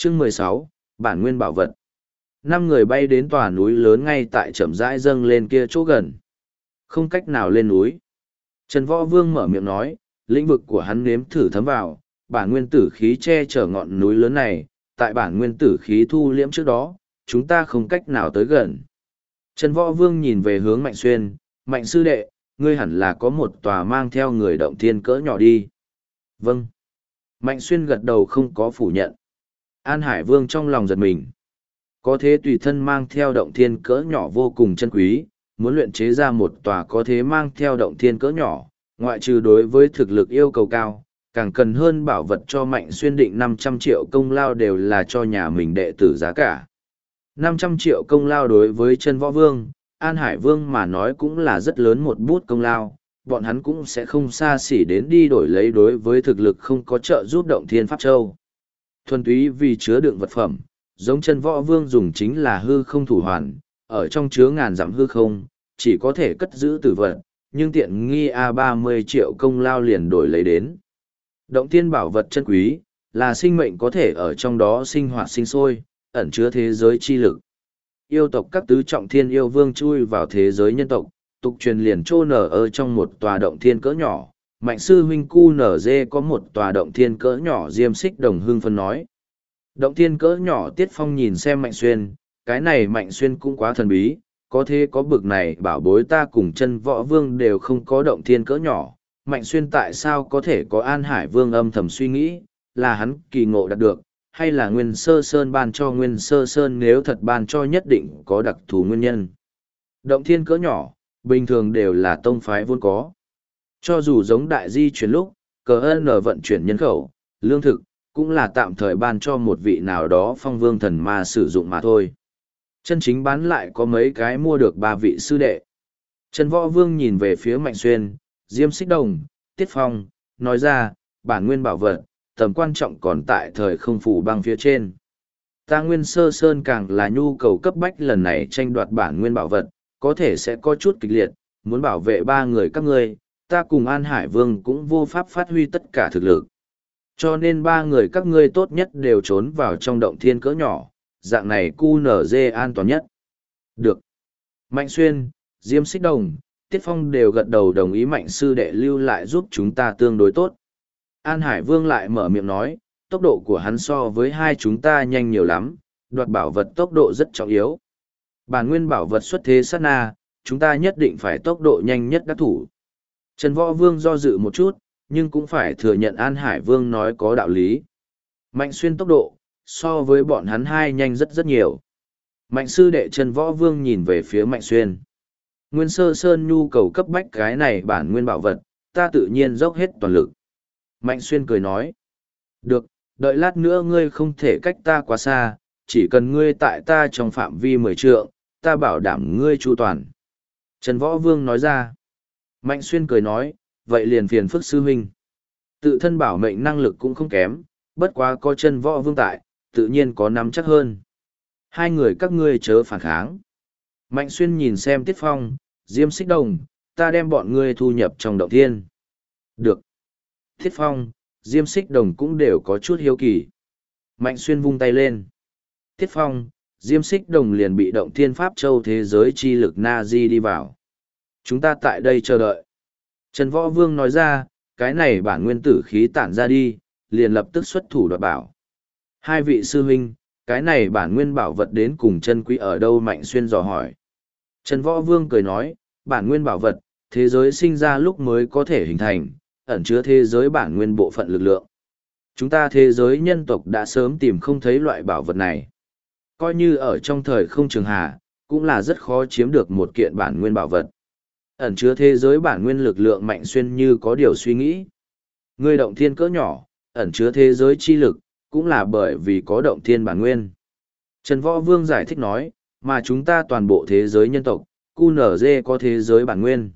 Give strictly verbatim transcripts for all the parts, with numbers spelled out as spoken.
Chương mười sáu, Bản nguyên bảo vật. Năm người bay đến tòa núi lớn ngay tại chậm rãi dâng lên kia chỗ gần. Không cách nào lên núi. Trần Võ Vương mở miệng nói, lĩnh vực của hắn nếm thử thấm vào, bản nguyên tử khí che chở ngọn núi lớn này, tại bản nguyên tử khí thu liễm trước đó, chúng ta không cách nào tới gần. Trần Võ Vương nhìn về hướng Mạnh Xuyên, Mạnh sư đệ, ngươi hẳn là có một tòa mang theo người động thiên cỡ nhỏ đi. Vâng. Mạnh Xuyên gật đầu không có phủ nhận. An Hải Vương trong lòng giật mình. Có thế tùy thân mang theo động thiên cỡ nhỏ vô cùng chân quý, muốn luyện chế ra một tòa có thế mang theo động thiên cỡ nhỏ, ngoại trừ đối với thực lực yêu cầu cao, càng cần hơn bảo vật cho Mạnh Xuyên định năm trăm triệu công lao đều là cho nhà mình đệ tử giá cả. năm trăm triệu công lao đối với Trần Võ Vương, An Hải Vương mà nói cũng là rất lớn một bút công lao, bọn hắn cũng sẽ không xa xỉ đến đi đổi lấy đối với thực lực không có trợ giúp động thiên Pháp Châu. Thuần túy vì chứa đựng vật phẩm, giống Trần Võ Vương dùng chính là hư không thủ hoàn, ở trong chứa ngàn dặm hư không, chỉ có thể cất giữ tử vật, nhưng tiện nghi A ba mươi triệu công lao liền đổi lấy đến. Động thiên bảo vật chân quý, là sinh mệnh có thể ở trong đó sinh hoạt sinh sôi, ẩn chứa thế giới chi lực. Yêu tộc các tứ trọng thiên yêu vương chui vào thế giới nhân tộc, tục truyền liền trô nở ở trong một tòa động thiên cỡ nhỏ. Mạnh sư huynh cu nở dê có một tòa động thiên cỡ nhỏ, Diêm Xích Đồng hưng phân nói. Động thiên cỡ nhỏ, Tiết Phong nhìn xem Mạnh Xuyên, cái này Mạnh Xuyên cũng quá thần bí, có thế có bực này bảo bối ta cùng Chân Võ Vương đều không có động thiên cỡ nhỏ. Mạnh Xuyên tại sao có thể có An Hải Vương âm thầm suy nghĩ, là hắn kỳ ngộ đạt được, hay là Nguyên Sơ Sơn ban cho Nguyên Sơ Sơn, nếu thật ban cho nhất định có đặc thù nguyên nhân. Động thiên cỡ nhỏ, bình thường đều là tông phái vốn có. Cho dù giống đại di chuyển lúc, cờ ơn ở vận chuyển nhân khẩu, lương thực, cũng là tạm thời ban cho một vị nào đó phong vương thần ma sử dụng mà thôi. Chân chính bán lại có mấy cái mua được ba vị sư đệ. Trần Võ Vương nhìn về phía Mạnh Xuyên, Diêm Xích Đồng, Tiết Phong, nói ra, bản nguyên bảo vật, tầm quan trọng còn tại thời không phủ băng phía trên. Ta Nguyên Sơ Sơn càng là nhu cầu cấp bách, lần này tranh đoạt bản nguyên bảo vật, có thể sẽ có chút kịch liệt, muốn bảo vệ ba người các ngươi, ta cùng An Hải Vương cũng vô pháp phát huy tất cả thực lực. Cho nên ba người các ngươi tốt nhất đều trốn vào trong động thiên cỡ nhỏ, dạng này cu nở dê an toàn nhất. Được. Mạnh Xuyên, Diêm Xích Đồng, Tiết Phong đều gật đầu đồng ý Mạnh sư đệ lưu lại giúp chúng ta tương đối tốt. An Hải Vương lại mở miệng nói, tốc độ của hắn so với hai chúng ta nhanh nhiều lắm, đoạt bảo vật tốc độ rất trọng yếu. Bản nguyên bảo vật xuất thế sát na, chúng ta nhất định phải tốc độ nhanh nhất đắc thủ. Trần Võ Vương do dự một chút, nhưng cũng phải thừa nhận An Hải Vương nói có đạo lý. Mạnh Xuyên tốc độ, so với bọn hắn hai nhanh rất rất nhiều. Mạnh sư đệ Trần Võ Vương nhìn về phía Mạnh Xuyên. Nguyên Sơ Sơn nhu cầu cấp bách cái này bản nguyên bảo vật, ta tự nhiên dốc hết toàn lực. Mạnh Xuyên cười nói. Được, đợi lát nữa ngươi không thể cách ta quá xa, chỉ cần ngươi tại ta trong phạm vi mười trượng, ta bảo đảm ngươi chu toàn. Trần Võ Vương nói ra. Mạnh Xuyên cười nói, vậy liền phiền phức sư huynh. Tự thân bảo mệnh năng lực cũng không kém, bất quá có Trần Võ Vương tại, tự nhiên có nắm chắc hơn. Hai người các ngươi chớ phản kháng. Mạnh Xuyên nhìn xem Tiết Phong, Diêm Xích Đồng, ta đem bọn ngươi thu nhập trong động thiên. Được. Tiết Phong, Diêm Xích Đồng cũng đều có chút hiếu kỳ. Mạnh Xuyên vung tay lên. Tiết Phong, Diêm Xích Đồng liền bị động thiên Pháp Châu thế giới chi lực na di đi vào. Chúng ta tại đây chờ đợi. Trần Võ Vương nói ra, cái này bản nguyên tử khí tản ra đi, liền lập tức xuất thủ đoạt bảo. Hai vị sư huynh, cái này bản nguyên bảo vật đến cùng chân quý ở đâu? Mạnh Xuyên dò hỏi. Trần Võ Vương cười nói, bản nguyên bảo vật, thế giới sinh ra lúc mới có thể hình thành, ẩn chứa thế giới bản nguyên bộ phận lực lượng. Chúng ta thế giới nhân tộc đã sớm tìm không thấy loại bảo vật này. Coi như ở trong thời không trường hà, cũng là rất khó chiếm được một kiện bản nguyên bảo vật. Ẩn chứa thế giới bản nguyên lực lượng. Mạnh Xuyên như có điều suy nghĩ. Ngươi động thiên cỡ nhỏ, ẩn chứa thế giới chi lực, cũng là bởi vì có động thiên bản nguyên. Trần Võ Vương giải thích nói, mà chúng ta toàn bộ thế giới nhân tộc, cu nở dê có thế giới bản nguyên.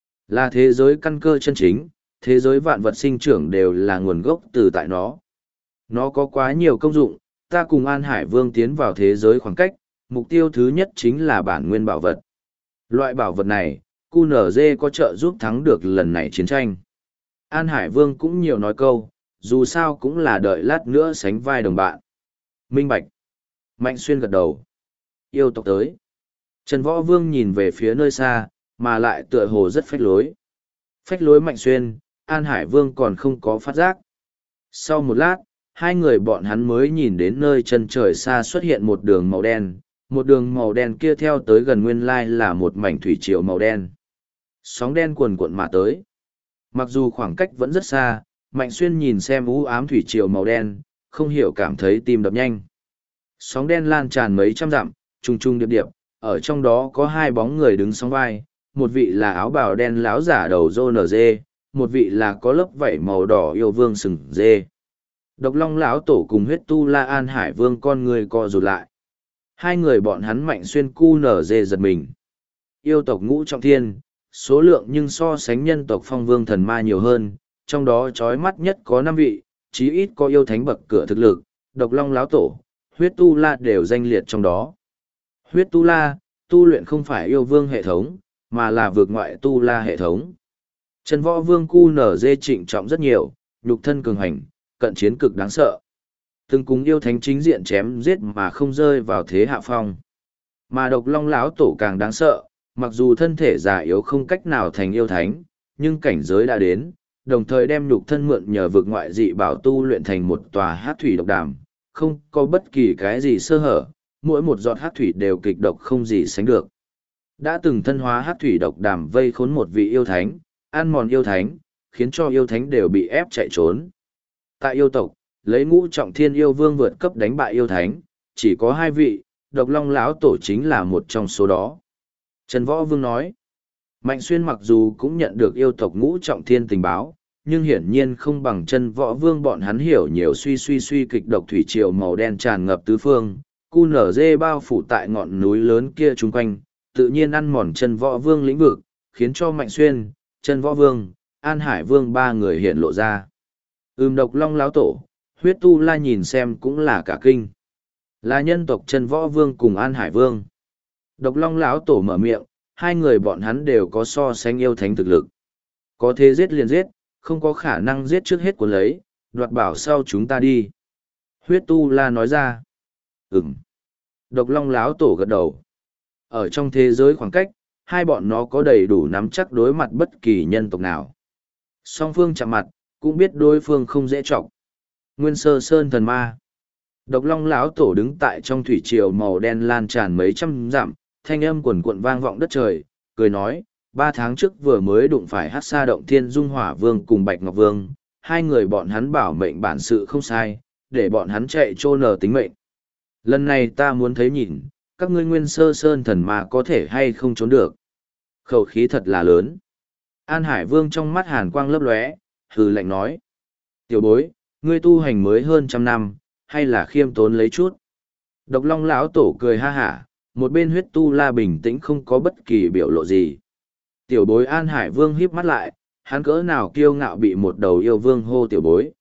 Là thế giới căn cơ chân chính, thế giới vạn vật sinh trưởng đều là nguồn gốc từ tại nó. Nó có quá nhiều công dụng, ta cùng An Hải Vương tiến vào thế giới khoảng cách, mục tiêu thứ nhất chính là bản nguyên bảo vật. Loại bảo vật này, cu nở dê có trợ giúp thắng được lần này chiến tranh. An Hải Vương cũng nhiều nói câu, dù sao cũng là đợi lát nữa sánh vai đồng bạn. Minh bạch. Mạnh Xuyên gật đầu. Yêu tộc tới. Trần Võ Vương nhìn về phía nơi xa, mà lại tựa hồ rất phách lối. Phách lối Mạnh Xuyên, An Hải Vương còn không có phát giác. Sau một lát, hai người bọn hắn mới nhìn đến nơi chân trời xa xuất hiện một đường màu đen. Một đường màu đen kia theo tới gần nguyên lai là một mảnh thủy triều màu đen. Sóng đen cuồn cuộn mà tới. Mặc dù khoảng cách vẫn rất xa, Mạnh Xuyên nhìn xem u ám thủy triều màu đen, không hiểu cảm thấy tim đập nhanh. Sóng đen lan tràn mấy trăm dặm, trung trung điệp điệp, ở trong đó có hai bóng người đứng sóng vai, một vị là áo bào đen láo giả đầu rô nở dê, một vị là có lớp vảy màu đỏ yêu vương sừng dê. Độc Long lão tổ cùng huyết tu La An Hải Vương con người co rụt lại. Hai người bọn hắn Mạnh Xuyên cu nở dê giật mình. Yêu tộc ngũ trọng thiên, số lượng nhưng so sánh nhân tộc phong vương thần ma nhiều hơn, trong đó chói mắt nhất có năm vị, chí ít có yêu thánh bậc cửa thực lực, Độc Long lão tổ, huyết tu la đều danh liệt trong đó. Huyết tu la, tu luyện không phải yêu vương hệ thống, mà là vượt ngoại tu la hệ thống. Trần Võ Vương cu nở dê trịnh trọng rất nhiều, nhục thân cường hành, cận chiến cực đáng sợ. Từng cùng yêu thánh chính diện chém giết mà không rơi vào thế hạ phong. Mà Độc Long lão tổ càng đáng sợ, mặc dù thân thể già yếu không cách nào thành yêu thánh, nhưng cảnh giới đã đến, đồng thời đem nhục thân mượn nhờ vực ngoại dị bảo tu luyện thành một tòa hát thủy độc đàm, không có bất kỳ cái gì sơ hở, mỗi một giọt hát thủy đều kịch độc không gì sánh được. Đã từng thân hóa hát thủy độc đàm vây khốn một vị yêu thánh, ăn mòn yêu thánh, khiến cho yêu thánh đều bị ép chạy trốn. Tại yêu tộc, lấy ngũ trọng thiên yêu vương vượt cấp đánh bại yêu thánh, chỉ có hai vị, Độc Long lão tổ chính là một trong số đó. Trần Võ Vương nói, Mạnh Xuyên mặc dù cũng nhận được yêu tộc ngũ trọng thiên tình báo, nhưng hiển nhiên không bằng Trần Võ Vương bọn hắn hiểu nhiều suy suy suy kịch độc thủy triều màu đen tràn ngập tứ phương, cu nở dê bao phủ tại ngọn núi lớn kia chung quanh, tự nhiên ăn mòn Trần Võ Vương lĩnh vực, khiến cho Mạnh Xuyên, Trần Võ Vương, An Hải Vương ba người hiện lộ ra. Ừm Độc Long lão tổ, huyết tu la nhìn xem cũng là cả kinh. Là nhân tộc Trần Võ Vương cùng An Hải Vương. Độc Long lão tổ mở miệng, hai người bọn hắn đều có so sánh yêu thánh thực lực. Có thế giết liền giết, không có khả năng giết trước hết cuốn lấy, đoạt bảo sau chúng ta đi. Huyết tu la nói ra. Ừm. Độc Long lão tổ gật đầu. Ở trong thế giới khoảng cách, hai bọn nó có đầy đủ nắm chắc đối mặt bất kỳ nhân tộc nào. Song phương chạm mặt, cũng biết đối phương không dễ trọng. Nguyên Sơ Sơn thần ma. Độc Long lão tổ đứng tại trong thủy triều màu đen lan tràn mấy trăm dặm, thanh âm quần quận vang vọng đất trời, cười nói, ba tháng trước vừa mới đụng phải Hắc Sa Động Thiên Dung Hỏa Vương cùng Bạch Ngọc Vương, hai người bọn hắn bảo mệnh bản sự không sai, để bọn hắn chạy trô nở tính mệnh. Lần này ta muốn thấy nhìn, các ngươi Nguyên Sơ Sơn thần ma có thể hay không trốn được. Khẩu khí thật là lớn. An Hải Vương trong mắt hàn quang lấp lóe, hừ lạnh nói. Tiểu bối, ngươi tu hành mới hơn trăm năm, hay là khiêm tốn lấy chút. Độc Long lão tổ cười ha hả, một bên huyết tu la bình tĩnh không có bất kỳ biểu lộ gì. Tiểu bối An Hải Vương híp mắt lại, hắn cỡ nào kiêu ngạo bị một đầu yêu vương hô tiểu bối.